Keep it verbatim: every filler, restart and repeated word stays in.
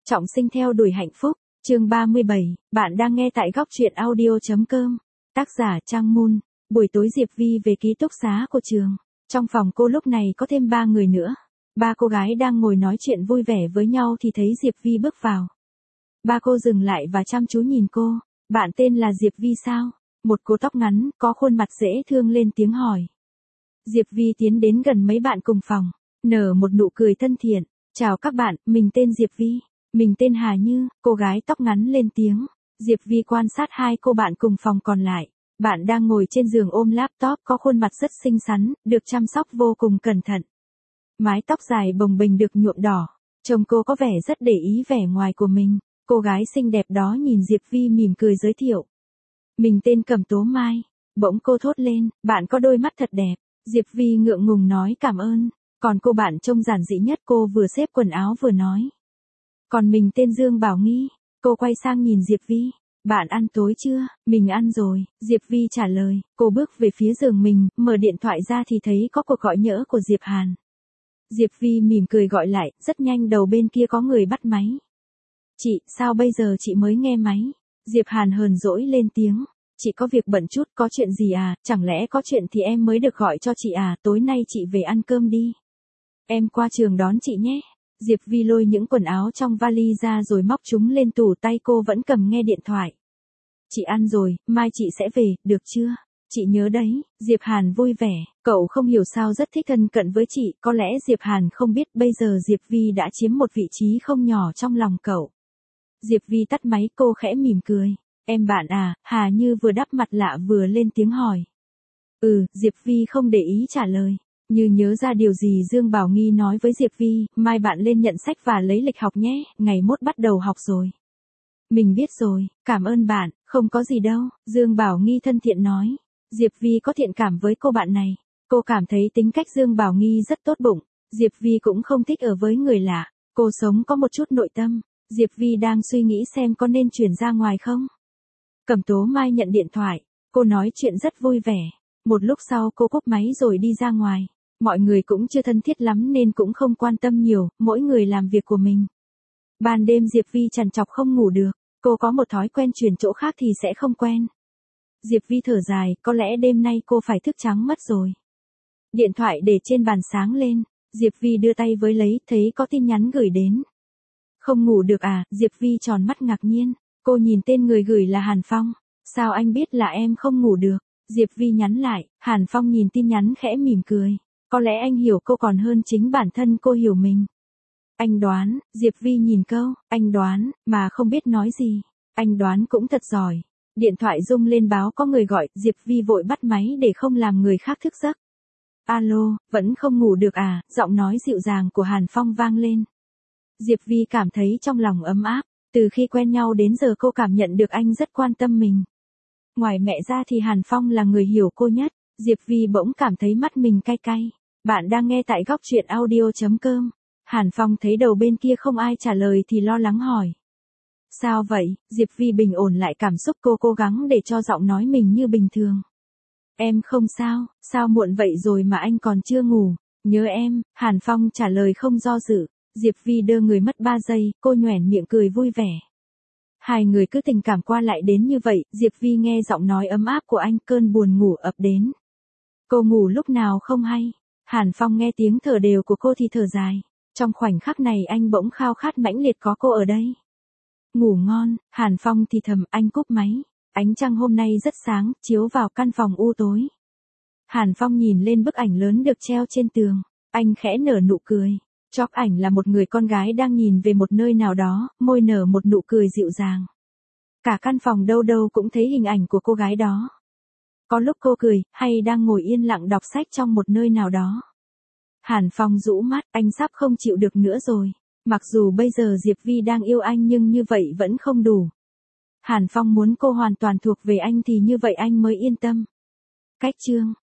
Trọng sinh theo đuổi hạnh phúc, chương ba mươi bảy, bạn đang nghe tại góc truyện audio.com. Tác giả Trang Moon. Buổi tối Diệp Vi về ký túc xá của trường. Trong phòng cô lúc này có thêm ba người nữa. Ba cô gái đang ngồi nói chuyện vui vẻ với nhau thì thấy Diệp Vi bước vào. Ba cô dừng lại và chăm chú nhìn cô. Bạn tên là Diệp Vi sao? Một cô tóc ngắn, có khuôn mặt dễ thương lên tiếng hỏi. Diệp Vi tiến đến gần mấy bạn cùng phòng, nở một nụ cười thân thiện. Chào các bạn, mình tên Diệp Vi. Mình tên Hà Như, cô gái tóc ngắn lên tiếng. Diệp Vi quan sát hai cô bạn cùng phòng còn lại. Bạn đang ngồi trên giường ôm laptop có khuôn mặt rất xinh xắn, được chăm sóc vô cùng cẩn thận. Mái tóc dài bồng bềnh được nhuộm đỏ. Trông cô có vẻ rất để ý vẻ ngoài của mình. Cô gái xinh đẹp đó nhìn Diệp Vi mỉm cười giới thiệu. Mình tên Cẩm Tố Mai. Bỗng cô thốt lên, bạn có đôi mắt thật đẹp. Diệp Vi ngượng ngùng nói cảm ơn. Còn cô bạn trông giản dị nhất, cô vừa xếp quần áo vừa nói. Còn mình tên Dương Bảo Nghi. Cô quay sang nhìn Diệp Vi. Bạn ăn tối chưa? Mình ăn rồi, Diệp Vi trả lời. Cô bước về phía giường mình, mở điện thoại ra thì thấy có cuộc gọi nhỡ của Diệp Hàn. Diệp Vi mỉm cười gọi lại, rất nhanh đầu bên kia có người bắt máy. Chị, sao bây giờ chị mới nghe máy? Diệp Hàn hờn dỗi lên tiếng. Chị có việc bận chút, có chuyện gì à? Chẳng lẽ có chuyện thì em mới được gọi cho chị à? Tối nay chị về ăn cơm đi. Em qua trường đón chị nhé. Diệp Vi lôi những quần áo trong vali ra rồi móc chúng lên tủ, tay cô vẫn cầm nghe điện thoại. Chị ăn rồi, mai chị sẽ về, được chưa? Chị nhớ đấy, Diệp Hàn vui vẻ, cậu không hiểu sao rất thích thân cận với chị, có lẽ Diệp Hàn không biết bây giờ Diệp Vi đã chiếm một vị trí không nhỏ trong lòng cậu. Diệp Vi tắt máy, cô khẽ mỉm cười. Em bạn à? Hà Như vừa đắp mặt lạ vừa lên tiếng hỏi. Ừ, Diệp Vi không để ý trả lời. Như nhớ ra điều gì Dương Bảo Nghi nói với Diệp Vi, mai bạn lên nhận sách và lấy lịch học nhé, ngày mốt bắt đầu học rồi. Mình biết rồi, cảm ơn bạn, không có gì đâu, Dương Bảo Nghi thân thiện nói. Diệp Vi có thiện cảm với cô bạn này. Cô cảm thấy tính cách Dương Bảo Nghi rất tốt bụng. Diệp Vi cũng không thích ở với người lạ. Cô sống có một chút nội tâm. Diệp Vi đang suy nghĩ xem có nên chuyển ra ngoài không. Cẩm Tố Mai nhận điện thoại. Cô nói chuyện rất vui vẻ. Một lúc sau cô cúp máy rồi đi ra ngoài. Mọi người cũng chưa thân thiết lắm nên cũng không quan tâm nhiều, mỗi người làm việc của mình. Ban đêm Diệp Vi trằn trọc không ngủ được. Cô có một thói quen chuyển chỗ khác thì sẽ không quen. Diệp Vi thở dài, có lẽ đêm nay cô phải thức trắng mất rồi. Điện thoại để trên bàn sáng lên. Diệp Vi đưa tay với lấy, thấy có tin nhắn gửi đến. Không ngủ được à? Diệp Vi tròn mắt ngạc nhiên. Cô nhìn tên người gửi là Hàn Phong. Sao anh biết là em không ngủ được? Diệp Vi nhắn lại. Hàn Phong nhìn tin nhắn khẽ mỉm cười. Có lẽ anh hiểu cô còn hơn chính bản thân cô hiểu mình. Anh đoán, Diệp Vi nhìn câu, anh đoán, mà không biết nói gì. Anh đoán cũng thật giỏi. Điện thoại rung lên báo có người gọi, Diệp Vi vội bắt máy để không làm người khác thức giấc. Alo, vẫn không ngủ được à? Giọng nói dịu dàng của Hàn Phong vang lên. Diệp Vi cảm thấy trong lòng ấm áp. Từ khi quen nhau đến giờ cô cảm nhận được anh rất quan tâm mình. Ngoài mẹ ra thì Hàn Phong là người hiểu cô nhất. Diệp Vi bỗng cảm thấy mắt mình cay cay. Bạn đang nghe tại góc truyện audio.com. Hàn Phong thấy đầu bên kia không ai trả lời thì lo lắng hỏi. Sao vậy? Diệp Vi bình ổn lại cảm xúc, cô cố gắng để cho giọng nói mình như bình thường. Em không sao, sao muộn vậy rồi mà anh còn chưa ngủ? Nhớ em, Hàn Phong trả lời không do dự. Diệp Vi đơ người mất ba giây, cô nhoẻn miệng cười vui vẻ. Hai người cứ tình cảm qua lại đến như vậy, Diệp Vi nghe giọng nói ấm áp của anh, cơn buồn ngủ ập đến. Cô ngủ lúc nào không hay. Hàn Phong nghe tiếng thở đều của cô thì thở dài. Trong khoảnh khắc này anh bỗng khao khát mãnh liệt có cô ở đây. Ngủ ngon, Hàn Phong thì thầm, anh cúp máy. Ánh trăng hôm nay rất sáng, chiếu vào căn phòng u tối. Hàn Phong nhìn lên bức ảnh lớn được treo trên tường. Anh khẽ nở nụ cười. Chóp ảnh là một người con gái đang nhìn về một nơi nào đó, môi nở một nụ cười dịu dàng. Cả căn phòng đâu đâu cũng thấy hình ảnh của cô gái đó. Có lúc cô cười, hay đang ngồi yên lặng đọc sách trong một nơi nào đó. Hàn Phong rũ mắt, anh sắp không chịu được nữa rồi. Mặc dù bây giờ Diệp Vi đang yêu anh nhưng như vậy vẫn không đủ. Hàn Phong muốn cô hoàn toàn thuộc về anh thì như vậy anh mới yên tâm. Cách chương